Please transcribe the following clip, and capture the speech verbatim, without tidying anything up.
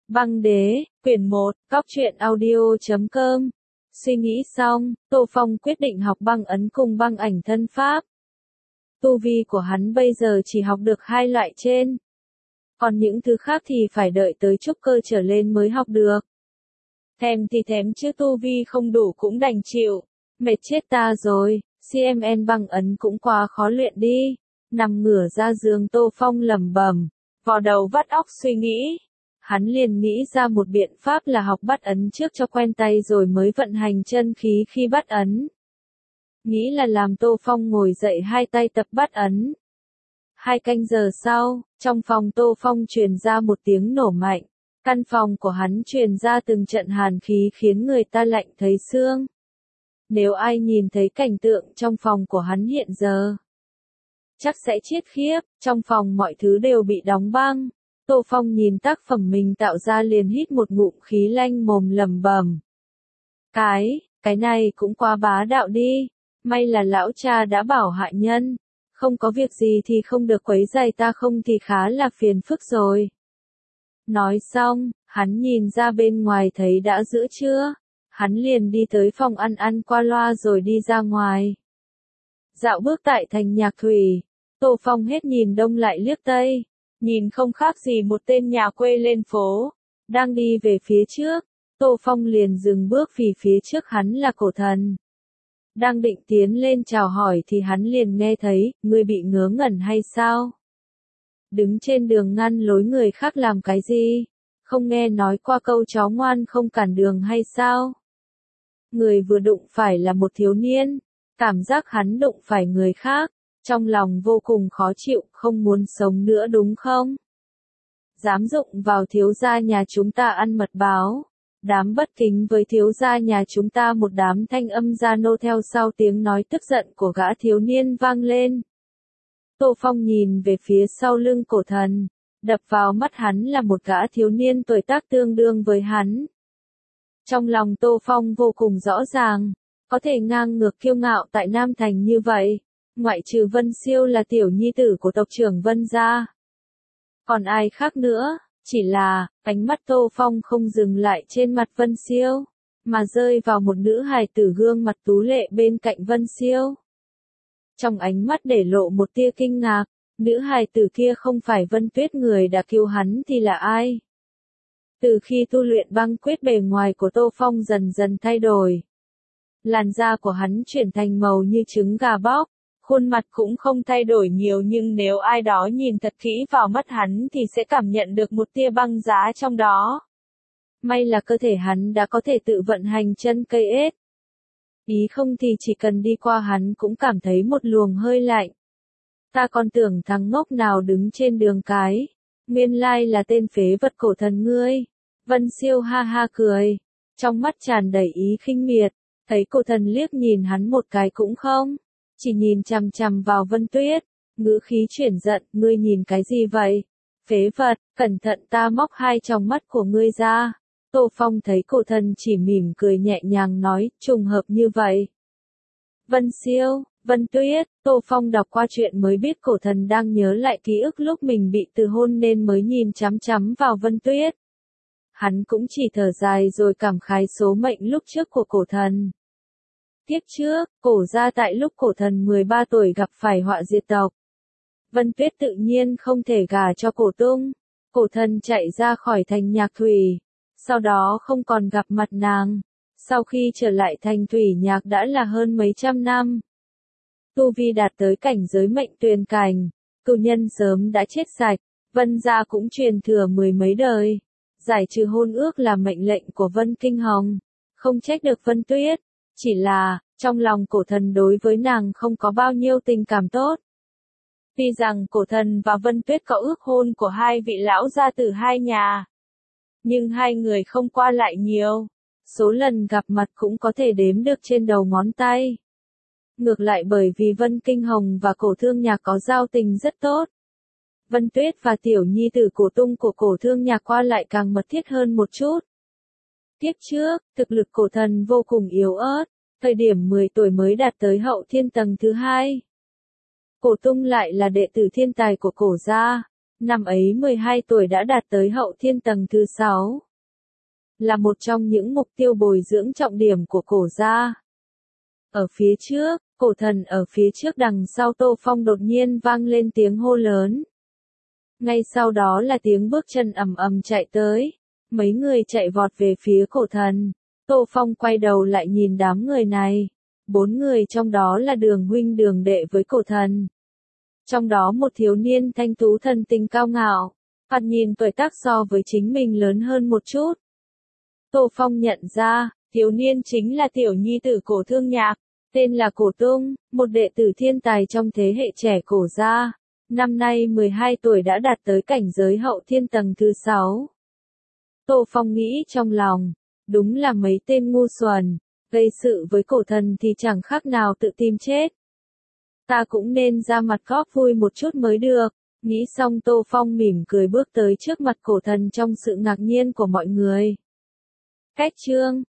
Băng đế, quyển một, góc truyện audio chấm com. Suy nghĩ xong, Tô Phong quyết định học băng ấn cùng băng ảnh thân pháp. Tu vi của hắn bây giờ chỉ học được hai loại trên. Còn những thứ khác thì phải đợi tới trúc cơ trở lên mới học được. Thèm thì thèm chứ tu vi không đủ cũng đành chịu. Mệt chết ta rồi, xê em en băng ấn cũng quá khó luyện đi. Nằm ngửa ra giường Tô Phong lẩm bẩm, vò đầu vắt óc suy nghĩ. Hắn liền nghĩ ra một biện pháp là học bắt ấn trước cho quen tay rồi mới vận hành chân khí khi bắt ấn. Nghĩ là làm Tô Phong ngồi dậy hai tay tập bắt ấn. Hai canh giờ sau, trong phòng Tô Phong truyền ra một tiếng nổ mạnh. Căn phòng của hắn truyền ra từng trận hàn khí khiến người ta lạnh thấy xương. Nếu ai nhìn thấy cảnh tượng trong phòng của hắn hiện giờ, chắc sẽ chết khiếp, trong phòng mọi thứ đều bị đóng băng. Tô Phong nhìn tác phẩm mình tạo ra liền hít một ngụm khí lanh mồm lẩm bẩm. Cái, cái này cũng quá bá đạo đi, may là lão cha đã bảo hạ nhân, không có việc gì thì không được quấy rầy ta không thì khá là phiền phức rồi. Nói xong, hắn nhìn ra bên ngoài thấy đã giữa trưa, hắn liền đi tới phòng ăn ăn qua loa rồi đi ra ngoài. Dạo bước tại thành Nhạc Thủy, Tô Phong hết nhìn đông lại liếc tây. Nhìn không khác gì một tên nhà quê lên phố, đang đi về phía trước, Tô Phong liền dừng bước vì phía trước hắn là Cổ Thần. Đang định tiến lên chào hỏi thì hắn liền nghe thấy, ngươi bị ngớ ngẩn hay sao? Đứng trên đường ngăn lối người khác làm cái gì? Không nghe nói qua câu chó ngoan không cản đường hay sao? Người vừa đụng phải là một thiếu niên, cảm giác hắn đụng phải người khác. Trong lòng vô cùng khó chịu, không muốn sống nữa đúng không? Dám dụng vào thiếu gia nhà chúng ta ăn mật báo. Đám bất kính với thiếu gia nhà chúng ta một đám thanh âm gia nô theo sau tiếng nói tức giận của gã thiếu niên vang lên. Tô Phong nhìn về phía sau lưng Cổ Thần, đập vào mắt hắn là một gã thiếu niên tuổi tác tương đương với hắn. Trong lòng Tô Phong vô cùng rõ ràng, có thể ngang ngược kiêu ngạo tại Nam Thành như vậy. Ngoại trừ Vân Siêu là tiểu nhi tử của tộc trưởng Vân gia. Còn ai khác nữa, chỉ là, ánh mắt Tô Phong không dừng lại trên mặt Vân Siêu, mà rơi vào một nữ hài tử gương mặt tú lệ bên cạnh Vân Siêu. Trong ánh mắt để lộ một tia kinh ngạc, nữ hài tử kia không phải Vân Tuyết người đã cứu hắn thì là ai? Từ khi tu luyện băng quyết bề ngoài của Tô Phong dần dần thay đổi. Làn da của hắn chuyển thành màu như trứng gà bóc. Khuôn mặt cũng không thay đổi nhiều nhưng nếu ai đó nhìn thật kỹ vào mắt hắn thì sẽ cảm nhận được một tia băng giá trong đó. May là cơ thể hắn đã có thể tự vận hành chân cây ếch. Ý không thì chỉ cần đi qua hắn cũng cảm thấy một luồng hơi lạnh. Ta còn tưởng thằng ngốc nào đứng trên đường cái. Nguyên lai là tên phế vật Cổ Thần ngươi. Vân Siêu ha ha cười. Trong mắt tràn đầy ý khinh miệt. Thấy Cổ Thần liếc nhìn hắn một cái cũng không. Chỉ nhìn chằm chằm vào Vân Tuyết, ngữ khí chuyển giận, ngươi nhìn cái gì vậy? Phế vật, cẩn thận ta móc hai tròng mắt của ngươi ra. Tô Phong thấy Cổ Thần chỉ mỉm cười nhẹ nhàng nói, trùng hợp như vậy. Vân Siêu, Vân Tuyết, Tô Phong đọc qua chuyện mới biết Cổ Thần đang nhớ lại ký ức lúc mình bị từ hôn nên mới nhìn chằm chằm vào Vân Tuyết. Hắn cũng chỉ thở dài rồi cảm khái số mệnh lúc trước của Cổ Thần. Tiếp trước, Cổ gia tại lúc Cổ Thần mười ba tuổi gặp phải họa diệt tộc. Vân Tuyết tự nhiên không thể gả cho Cổ Tung. Cổ Thần chạy ra khỏi thành Nhạc Thủy. Sau đó không còn gặp mặt nàng. Sau khi trở lại thành Thủy Nhạc đã là hơn mấy trăm năm. Tu vi đạt tới cảnh giới mệnh tuyền cảnh. Cửu nhân sớm đã chết sạch. Vân gia cũng truyền thừa mười mấy đời. Giải trừ hôn ước là mệnh lệnh của Vân Kinh Hồng. Không trách được Vân Tuyết. Chỉ là, trong lòng Cổ Thần đối với nàng không có bao nhiêu tình cảm tốt. Tuy rằng Cổ Thần và Vân Tuyết có ước hôn của hai vị lão gia tử hai nhà. Nhưng hai người không qua lại nhiều. Số lần gặp mặt cũng có thể đếm được trên đầu ngón tay. Ngược lại bởi vì Vân Kinh Hồng và Cổ Thương Nhạc có giao tình rất tốt. Vân Tuyết và tiểu nhi tử Cổ Tung của Cổ Thương Nhạc qua lại càng mật thiết hơn một chút. Tiếp trước, thực lực Cổ Thần vô cùng yếu ớt, thời điểm mười tuổi mới đạt tới hậu thiên tầng thứ hai. Cổ Tung lại là đệ tử thiên tài của Cổ gia, Năm ấy mười hai tuổi đã đạt tới hậu thiên tầng thứ sáu. Là một trong những mục tiêu bồi dưỡng trọng điểm của cổ gia. Ở phía trước, cổ thần ở phía trước đằng sau Tô Phong đột nhiên vang lên tiếng hô lớn. Ngay sau đó là tiếng bước chân ầm ầm chạy tới. Mấy người chạy vọt về phía cổ thần. Tô Phong quay đầu lại nhìn đám người này. Bốn người trong đó là Đường huynh Đường đệ với cổ thần. Trong đó một thiếu niên thanh tú thần tình cao ngạo. Thoạt nhìn tuổi tác so với chính mình lớn hơn một chút. Tô Phong nhận ra, thiếu niên chính là tiểu nhi tử Cổ Thương Nhạc, tên là Cổ Tung, một đệ tử thiên tài trong thế hệ trẻ cổ gia. Năm nay mười hai tuổi đã đạt tới cảnh giới hậu thiên tầng thứ sáu. Tô Phong nghĩ trong lòng, đúng là mấy tên ngu xuẩn, gây sự với cổ thần thì chẳng khác nào tự tìm chết. Ta cũng nên ra mặt góp vui một chút mới được. Nghĩ xong Tô Phong mỉm cười bước tới trước mặt cổ thần trong sự ngạc nhiên của mọi người. Cách chương